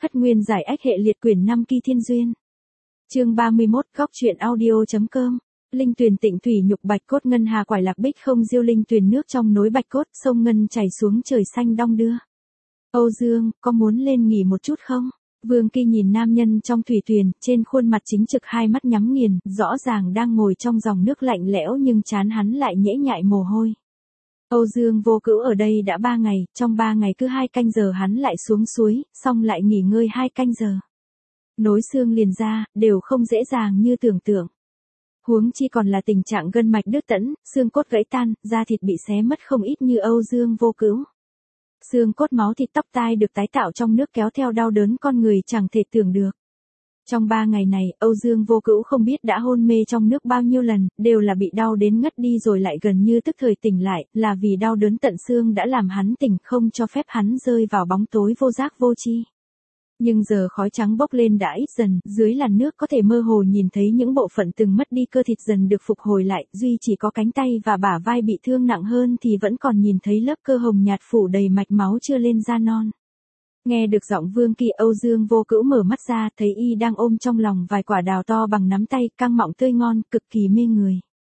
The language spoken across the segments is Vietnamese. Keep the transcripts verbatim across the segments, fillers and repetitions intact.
Hất Nguyên giải ách hệ liệt quyển năm Kỳ Thiên Duyên. Chương ba mươi mốt, góc truyện audio.com. Linh tuyền tịnh thủy nhục bạch cốt ngân hà quải lạc bích không diêu linh tuyền nước trong nối bạch cốt, sông ngân chảy xuống trời xanh đong đưa. Âu Dương, có muốn lên nghỉ một chút không? Vương Kỳ nhìn nam nhân trong thủy tuyền, trên khuôn mặt chính trực hai mắt nhắm nghiền, rõ ràng đang ngồi trong dòng nước lạnh lẽo nhưng trán hắn lại nhễ nhại mồ hôi. Âu Dương Vô Cữu ở đây đã ba ngày, trong ba ngày cứ hai canh giờ hắn lại xuống suối, xong lại nghỉ ngơi hai canh giờ. Nối xương liền ra, đều không dễ dàng như tưởng tượng. Huống chi còn là tình trạng gân mạch đứt tẫn, xương cốt gãy tan, da thịt bị xé mất không ít như Âu Dương Vô Cữu. Xương cốt máu thịt tóc tai được tái tạo trong nước kéo theo đau đớn con người chẳng thể tưởng được. Trong ba ngày này, Âu Dương Vô Cữu không biết đã hôn mê trong nước bao nhiêu lần, đều là bị đau đến ngất đi rồi lại gần như tức thời tỉnh lại, là vì đau đớn tận xương đã làm hắn tỉnh không cho phép hắn rơi vào bóng tối vô giác vô tri. Nhưng giờ khói trắng bốc lên đã ít dần, dưới làn nước có thể mơ hồ nhìn thấy những bộ phận từng mất đi cơ thịt dần được phục hồi lại, duy chỉ có cánh tay và bả vai bị thương nặng hơn thì vẫn còn nhìn thấy lớp cơ hồng nhạt phủ đầy mạch máu chưa lên da non. Nghe được giọng Vương Kỳ, Âu Dương Vô Cữu mở mắt ra, thấy y đang ôm trong lòng vài quả đào to bằng nắm tay, căng mọng tươi ngon, cực kỳ mê người.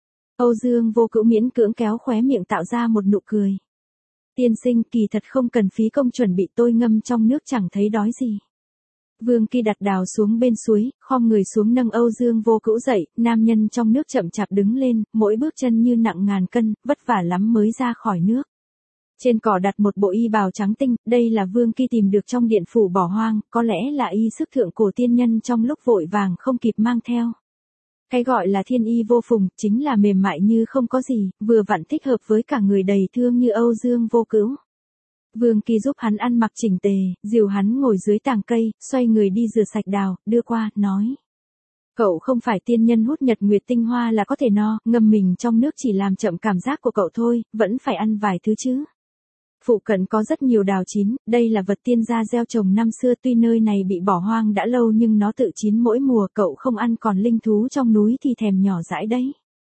Âu Dương Vô Cữu miễn cưỡng kéo khóe miệng tạo ra một nụ cười. Tiên sinh, kỳ thật không cần phí công chuẩn bị, tôi ngâm trong nước chẳng thấy đói gì. Vương Kỳ đặt đào xuống bên suối, khom người xuống nâng Âu Dương Vô Cữu dậy, nam nhân trong nước chậm chạp đứng lên, mỗi bước chân như nặng ngàn cân, vất vả lắm mới ra khỏi nước. Trên cỏ đặt một bộ y bào trắng tinh, đây là Vương Kỳ tìm được trong điện phủ bỏ hoang, có lẽ là y sức thượng cổ tiên nhân trong lúc vội vàng không kịp mang theo. Cái gọi là thiên y vô phùng, chính là mềm mại như không có gì, vừa vặn thích hợp với cả người đầy thương như Âu Dương Vô Cữu. Vương Kỳ giúp hắn ăn mặc chỉnh tề, dìu hắn ngồi dưới tàng cây, xoay người đi rửa sạch đào, đưa qua, nói. Cậu không phải tiên nhân hút nhật nguyệt tinh hoa là có thể no, ngâm mình trong nước chỉ làm chậm cảm giác của cậu thôi, vẫn phải ăn vài thứ chứ. Phụ cận có rất nhiều đào chín, đây là vật tiên gia gieo trồng năm xưa, tuy nơi này bị bỏ hoang đã lâu nhưng nó tự chín mỗi mùa, cậu không ăn còn linh thú trong núi thì thèm nhỏ dãi đấy.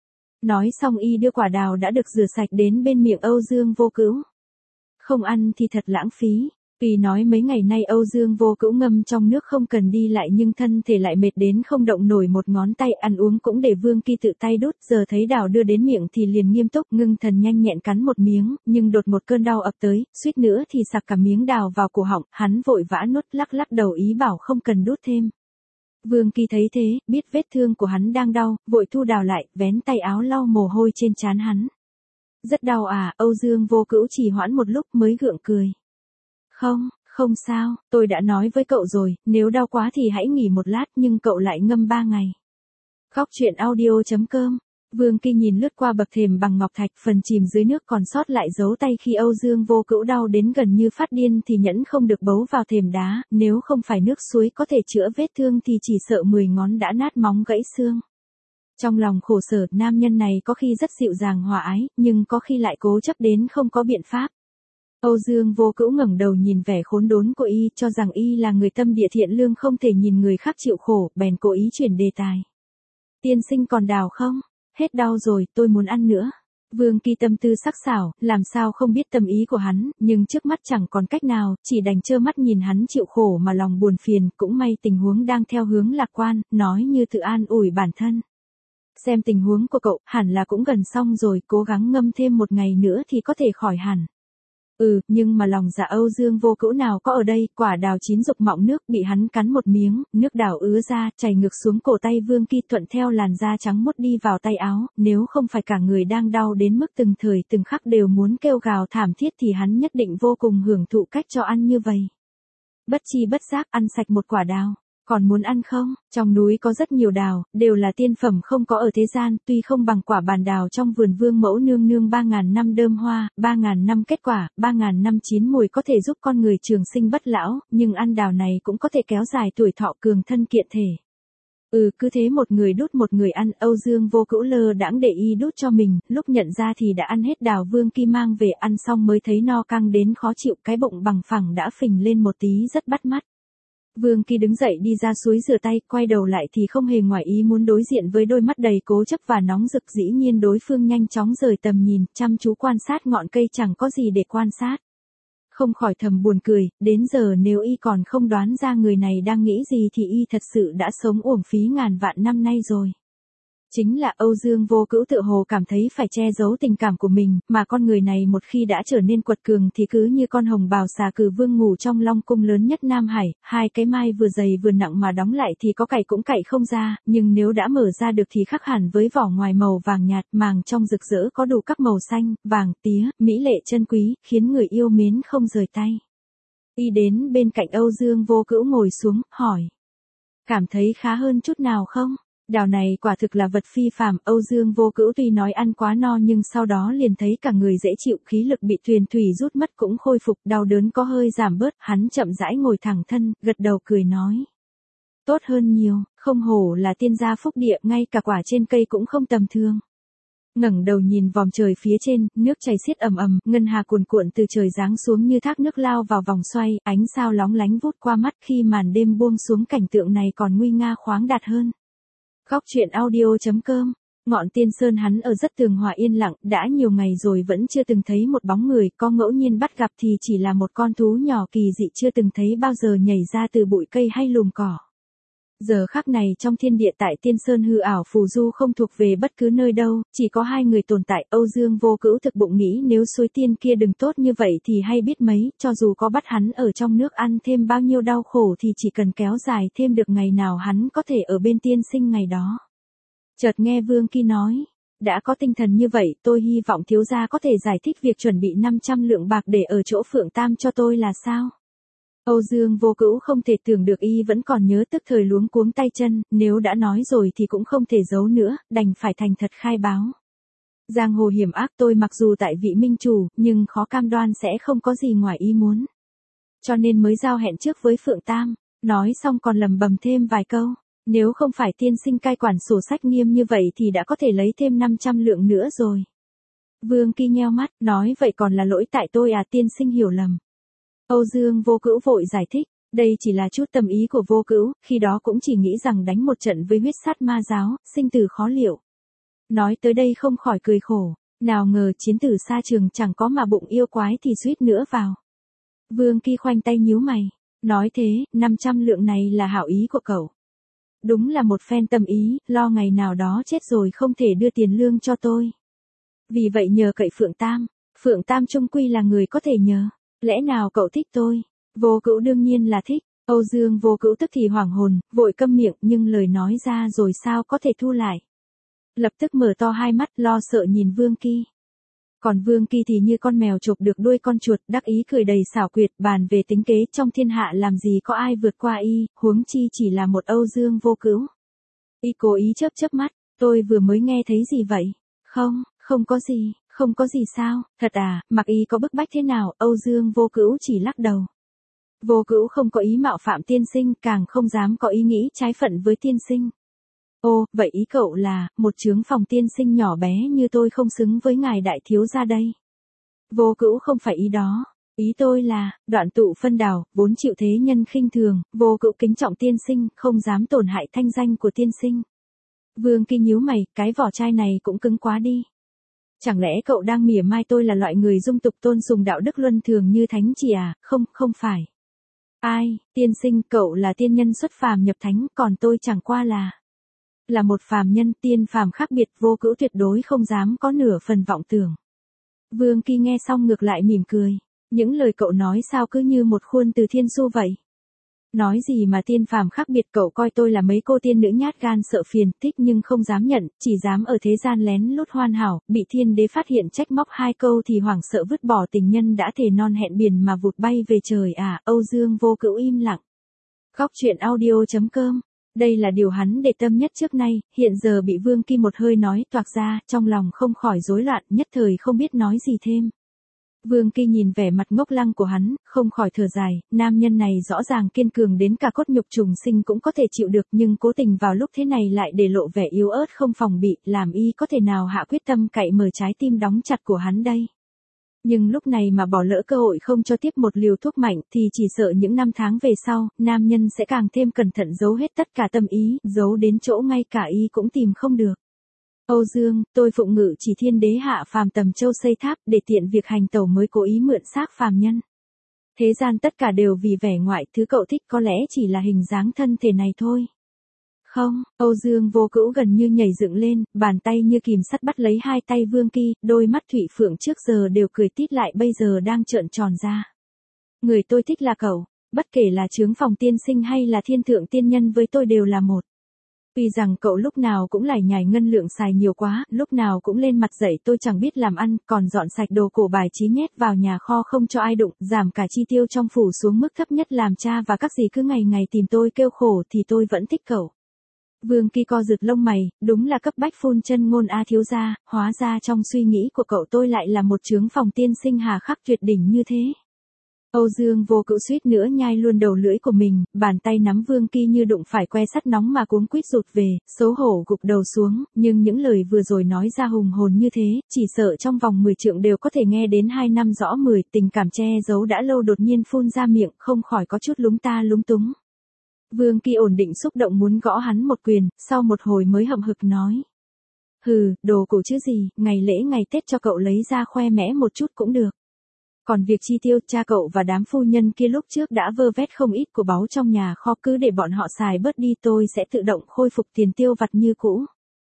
Nói xong y đưa quả đào đã được rửa sạch đến bên miệng Âu Dương Vô Cữu. Không ăn thì thật lãng phí. Tuy nói mấy ngày nay Âu Dương Vô Cữu ngâm trong nước không cần đi lại nhưng thân thể lại mệt đến không động nổi một ngón tay, ăn uống cũng để Vương Kỳ tự tay đút, giờ thấy đào đưa đến miệng thì liền nghiêm túc ngưng thần nhanh nhẹn cắn một miếng, nhưng đột một cơn đau ập tới, suýt nữa thì sặc cả miếng đào vào cổ họng, hắn vội vã nuốt, lắc lắc đầu ý bảo không cần đút thêm. Vương Kỳ thấy thế, biết vết thương của hắn đang đau, vội thu đào lại, vén tay áo lau mồ hôi trên trán hắn. Rất đau à? Âu Dương Vô Cữu chỉ hoãn một lúc mới gượng cười. Không, không sao, tôi đã nói với cậu rồi, nếu đau quá thì hãy nghỉ một lát, nhưng cậu lại ngâm ba ngày. Góc truyện audio.com. Vương Kỳ nhìn lướt qua bậc thềm bằng ngọc thạch, phần chìm dưới nước còn sót lại dấu tay khi Âu Dương Vô Cữu đau đến gần như phát điên thì nhẫn không được bấu vào thềm đá, nếu không phải nước suối có thể chữa vết thương thì chỉ sợ mười ngón đã nát móng gãy xương. Trong lòng khổ sở, nam nhân này có khi rất dịu dàng hòa ái, nhưng có khi lại cố chấp đến không có biện pháp. Âu Dương Vô Cữu ngẩng đầu nhìn vẻ khốn đốn của y, cho rằng y là người tâm địa thiện lương không thể nhìn người khác chịu khổ, bèn cố ý chuyển đề tài. Tiên sinh còn đào không? Hết đau rồi, tôi muốn ăn nữa. Vương Kỳ tâm tư sắc sảo, làm sao không biết tâm ý của hắn, nhưng trước mắt chẳng còn cách nào, chỉ đành trơ mắt nhìn hắn chịu khổ mà lòng buồn phiền, cũng may tình huống đang theo hướng lạc quan, nói như tự an ủi bản thân. Xem tình huống của cậu, hẳn là cũng gần xong rồi, cố gắng ngâm thêm một ngày nữa thì có thể khỏi hẳn. Ừ, nhưng mà lòng dạ Âu Dương Vô Cữu nào có ở đây, quả đào chín rục mọng nước bị hắn cắn một miếng, nước đào ứa ra, chảy ngược xuống cổ tay Vương Kỳ, thuận theo làn da trắng muốt đi vào tay áo, nếu không phải cả người đang đau đến mức từng thời từng khắc đều muốn kêu gào thảm thiết thì hắn nhất định vô cùng hưởng thụ cách cho ăn như vậy. Bất chi bất giác ăn sạch một quả đào. Còn muốn ăn không? Trong núi có rất nhiều đào, đều là tiên phẩm không có ở thế gian, tuy không bằng quả bàn đào trong vườn Vương Mẫu nương nương ba ngàn năm đơm hoa, ba ngàn năm kết quả, ba ngàn năm chín mùi có thể giúp con người trường sinh bất lão, nhưng ăn đào này cũng có thể kéo dài tuổi thọ cường thân kiện thể. Ừ, cứ thế một người đút một người ăn, Âu Dương Vô Cữu lơ đãng để y đút cho mình, lúc nhận ra thì đã ăn hết đào Vương Kỳ mang về, ăn xong mới thấy no căng đến khó chịu, cái bụng bằng phẳng đã phình lên một tí rất bắt mắt. Vương Kỳ đứng dậy đi ra suối rửa tay, quay đầu lại thì không hề ngoài ý muốn đối diện với đôi mắt đầy cố chấp và nóng rực, dĩ nhiên đối phương nhanh chóng rời tầm nhìn, chăm chú quan sát ngọn cây chẳng có gì để quan sát. Không khỏi thầm buồn cười, đến giờ nếu y còn không đoán ra người này đang nghĩ gì thì y thật sự đã sống uổng phí ngàn vạn năm nay rồi. Chính là Âu Dương Vô Cữu tự hồ cảm thấy phải che giấu tình cảm của mình, mà con người này một khi đã trở nên quật cường thì cứ như con hồng bào xà cừ vương ngủ trong long cung lớn nhất Nam Hải, hai cái mai vừa dày vừa nặng mà đóng lại thì có cạy cũng cạy không ra, nhưng nếu đã mở ra được thì khác hẳn với vỏ ngoài màu vàng nhạt, màng trong rực rỡ có đủ các màu xanh, vàng, tía, mỹ lệ chân quý, khiến người yêu mến không rời tay. Y đến bên cạnh Âu Dương Vô Cữu ngồi xuống, hỏi. Cảm thấy khá hơn chút nào không? Đào này quả thực là vật phi phàm, Âu Dương Vô Cữu tuy nói ăn quá no nhưng sau đó liền thấy cả người dễ chịu, khí lực bị tuyền thủy rút mất cũng khôi phục, đau đớn có hơi giảm bớt, hắn chậm rãi ngồi thẳng thân, gật đầu cười nói. Tốt hơn nhiều, không hổ là tiên gia phúc địa, ngay cả quả trên cây cũng không tầm thường. Ngẩng đầu nhìn vòm trời phía trên, nước chảy xiết ầm ầm, ngân hà cuồn cuộn từ trời giáng xuống như thác nước lao vào vòng xoay, ánh sao lóng lánh vút qua mắt, khi màn đêm buông xuống cảnh tượng này còn nguy nga khoáng đạt hơn. Góc truyện audio.com. Ngọn Tiên Sơn hắn ở rất tường hòa yên lặng, đã nhiều ngày rồi vẫn chưa từng thấy một bóng người, có ngẫu nhiên bắt gặp thì chỉ là một con thú nhỏ kỳ dị chưa từng thấy bao giờ nhảy ra từ bụi cây hay lùm cỏ. Giờ khắc này trong thiên địa tại Tiên Sơn hư ảo phù du không thuộc về bất cứ nơi đâu, chỉ có hai người tồn tại. Âu Dương Vô Cữu thực bụng nghĩ nếu suối tiên kia đừng tốt như vậy thì hay biết mấy, cho dù có bắt hắn ở trong nước ăn thêm bao nhiêu đau khổ thì chỉ cần kéo dài thêm được ngày nào hắn có thể ở bên tiên sinh ngày đó. Chợt nghe Vương Kỳ nói, đã có tinh thần như vậy tôi hy vọng thiếu gia có thể giải thích việc chuẩn bị năm trăm lượng bạc để ở chỗ Phượng Tam cho tôi là sao? Âu Dương Vô Cữu không thể tưởng được y vẫn còn nhớ, tức thời luống cuống tay chân, nếu đã nói rồi thì cũng không thể giấu nữa, đành phải thành thật khai báo. Giang hồ hiểm ác, tôi mặc dù tại vị minh chủ, nhưng khó cam đoan sẽ không có gì ngoài ý muốn. Cho nên mới giao hẹn trước với Phượng Tam, nói xong còn lầm bầm thêm vài câu, nếu không phải tiên sinh cai quản sổ sách nghiêm như vậy thì đã có thể lấy thêm năm trăm lượng nữa rồi. Vương Kỳ nheo mắt, nói vậy còn là lỗi tại tôi à, tiên sinh hiểu lầm. Âu Dương Vô Cữu vội giải thích, đây chỉ là chút tâm ý của Vô Cữu, khi đó cũng chỉ nghĩ rằng đánh một trận với huyết sát ma giáo, sinh tử khó liệu. Nói tới đây không khỏi cười khổ, nào ngờ chiến tử xa trường chẳng có mà bụng yêu quái thì suýt nữa vào. Vương Kỳ khoanh tay nhíu mày, nói thế, năm trăm lượng này là hảo ý của cậu. Đúng là một phen tâm ý, lo ngày nào đó chết rồi không thể đưa tiền lương cho tôi. Vì vậy nhờ cậy Phượng Tam, Phượng Tam chung quy là người có thể nhờ. Lẽ nào cậu thích tôi? Vô Cữu đương nhiên là thích. Âu Dương Vô Cữu tức thì hoảng hồn, vội câm miệng, nhưng lời nói ra rồi sao có thể thu lại. Lập tức mở to hai mắt lo sợ nhìn Vương Kỳ. Còn Vương Kỳ thì như con mèo chộp được đuôi con chuột, đắc ý cười đầy xảo quyệt, bàn về tính kế trong thiên hạ làm gì có ai vượt qua y, huống chi chỉ là một Âu Dương Vô Cữu. Y cố ý chớp chớp mắt, tôi vừa mới nghe thấy gì vậy? Không, không có gì. Không có gì sao, thật à, mặc y có bức bách thế nào, Âu Dương Vô Cữu chỉ lắc đầu. Vô Cữu không có ý mạo phạm tiên sinh, càng không dám có ý nghĩ trái phận với tiên sinh. Ô, vậy ý cậu là, một chướng phòng tiên sinh nhỏ bé như tôi không xứng với ngài đại thiếu gia đây. Vô Cữu không phải ý đó, ý tôi là, đoạn tụ phân đào, vốn chịu thế nhân khinh thường, Vô Cữu kính trọng tiên sinh, không dám tổn hại thanh danh của tiên sinh. Vương Kỳ nhíu mày, cái vỏ chai này cũng cứng quá đi. Chẳng lẽ cậu đang mỉa mai tôi là loại người dung tục tôn sùng đạo đức luân thường như thánh chỉ à? Không, không phải. Ai, tiên sinh, cậu là tiên nhân xuất phàm nhập thánh, còn tôi chẳng qua là là một phàm nhân, tiên phàm khác biệt, Vô Cữu tuyệt đối không dám có nửa phần vọng tưởng. Vương Kỳ nghe xong ngược lại mỉm cười, những lời cậu nói sao cứ như một khuôn từ thiên su vậy. Nói gì mà tiên phàm khác biệt, cậu coi tôi là mấy cô tiên nữ nhát gan sợ phiền, thích nhưng không dám nhận, chỉ dám ở thế gian lén lút hoàn hảo, bị thiên đế phát hiện trách móc hai câu thì hoảng sợ vứt bỏ tình nhân đã thề non hẹn biển mà vụt bay về trời à. Âu Dương Vô Cữu im lặng. Góc truyện audio.com. Đây là điều hắn để tâm nhất trước nay, hiện giờ bị Vương Kỳ một hơi nói toạc ra, trong lòng không khỏi rối loạn, nhất thời không biết nói gì thêm. Vương Kỳ nhìn vẻ mặt ngốc lăng của hắn, không khỏi thở dài, nam nhân này rõ ràng kiên cường đến cả cốt nhục trùng sinh cũng có thể chịu được, nhưng cố tình vào lúc thế này lại để lộ vẻ yếu ớt không phòng bị, làm y có thể nào hạ quyết tâm cậy mở trái tim đóng chặt của hắn đây. Nhưng lúc này mà bỏ lỡ cơ hội không cho tiếp một liều thuốc mạnh thì chỉ sợ những năm tháng về sau, nam nhân sẽ càng thêm cẩn thận giấu hết tất cả tâm ý, giấu đến chỗ ngay cả y cũng tìm không được. Âu Dương, tôi phụng ngự chỉ thiên đế hạ phàm tầm châu xây tháp để tiện việc hành tẩu mới cố ý mượn xác phàm nhân. Thế gian tất cả đều vì vẻ ngoại, thứ cậu thích có lẽ chỉ là hình dáng thân thể này thôi. Không, Âu Dương Vô Cữu gần như nhảy dựng lên, bàn tay như kìm sắt bắt lấy hai tay Vương Kỳ, đôi mắt Thụy Phượng trước giờ đều cười tít lại bây giờ đang trợn tròn ra. Người tôi thích là cậu, bất kể là Chướng Phòng tiên sinh hay là Thiên Thượng tiên nhân với tôi đều là một. Tuy rằng cậu lúc nào cũng lải nhải ngân lượng xài nhiều quá, lúc nào cũng lên mặt dạy tôi chẳng biết làm ăn, còn dọn sạch đồ cổ bài trí nhét vào nhà kho không cho ai đụng, giảm cả chi tiêu trong phủ xuống mức thấp nhất làm cha và các dì cứ ngày ngày tìm tôi kêu khổ thì tôi vẫn thích cậu. Vương Kỳ co rụt lông mày, đúng là cấp bách phun chân ngôn a thiếu gia, hóa ra trong suy nghĩ của cậu tôi lại là một Chướng Phòng tiên sinh hà khắc tuyệt đỉnh như thế. Âu Dương Vô Cữu suýt nữa nhai luôn đầu lưỡi của mình, bàn tay nắm Vương Kỳ như đụng phải que sắt nóng mà cuống quýt rụt về, xấu hổ gục đầu xuống, nhưng những lời vừa rồi nói ra hùng hồn như thế, chỉ sợ trong vòng mười trượng đều có thể nghe đến hai năm rõ mười, tình cảm che giấu đã lâu đột nhiên phun ra miệng, không khỏi có chút lúng ta lúng túng. Vương Kỳ ổn định xúc động muốn gõ hắn một quyền, sau một hồi mới hậm hực nói. Hừ, đồ cổ chứ gì, ngày lễ ngày Tết cho cậu lấy ra khoe mẽ một chút cũng được. Còn việc chi tiêu, cha cậu và đám phu nhân kia lúc trước đã vơ vét không ít của báu trong nhà kho, cứ để bọn họ xài bớt đi tôi sẽ tự động khôi phục tiền tiêu vặt như cũ.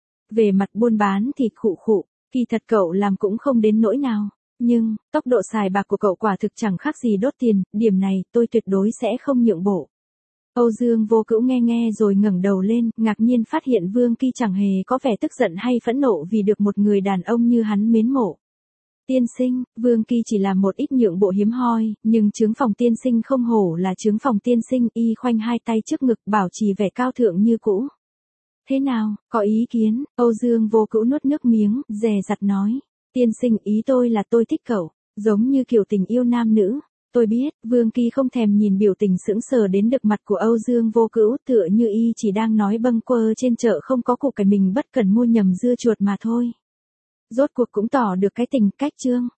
Về mặt buôn bán thì khụ khụ, kỳ thật cậu làm cũng không đến nỗi nào. Nhưng, tốc độ xài bạc của cậu quả thực chẳng khác gì đốt tiền, điểm này tôi tuyệt đối sẽ không nhượng bộ. Âu Dương Vô Cữu nghe nghe rồi ngẩng đầu lên, ngạc nhiên phát hiện Vương Kỳ chẳng hề có vẻ tức giận hay phẫn nộ vì được một người đàn ông như hắn mến mộ. Tiên sinh, Vương Kỳ chỉ làm một ít nhượng bộ hiếm hoi, nhưng Chướng Phòng tiên sinh không hổ là Chướng Phòng tiên sinh, y khoanh hai tay trước ngực bảo trì vẻ cao thượng như cũ. Thế nào, có ý kiến? Âu Dương Vô Cữu nuốt nước miếng, dè dặt nói. Tiên sinh, ý tôi là tôi thích cậu, giống như kiểu tình yêu nam nữ. Tôi biết, Vương Kỳ không thèm nhìn biểu tình sững sờ đến đực mặt của Âu Dương Vô Cữu, tựa như y chỉ đang nói bâng quơ trên chợ không có củ cải mình bất cần mua nhầm dưa chuột mà thôi. Rốt cuộc cũng tỏ được cái tình cách chương.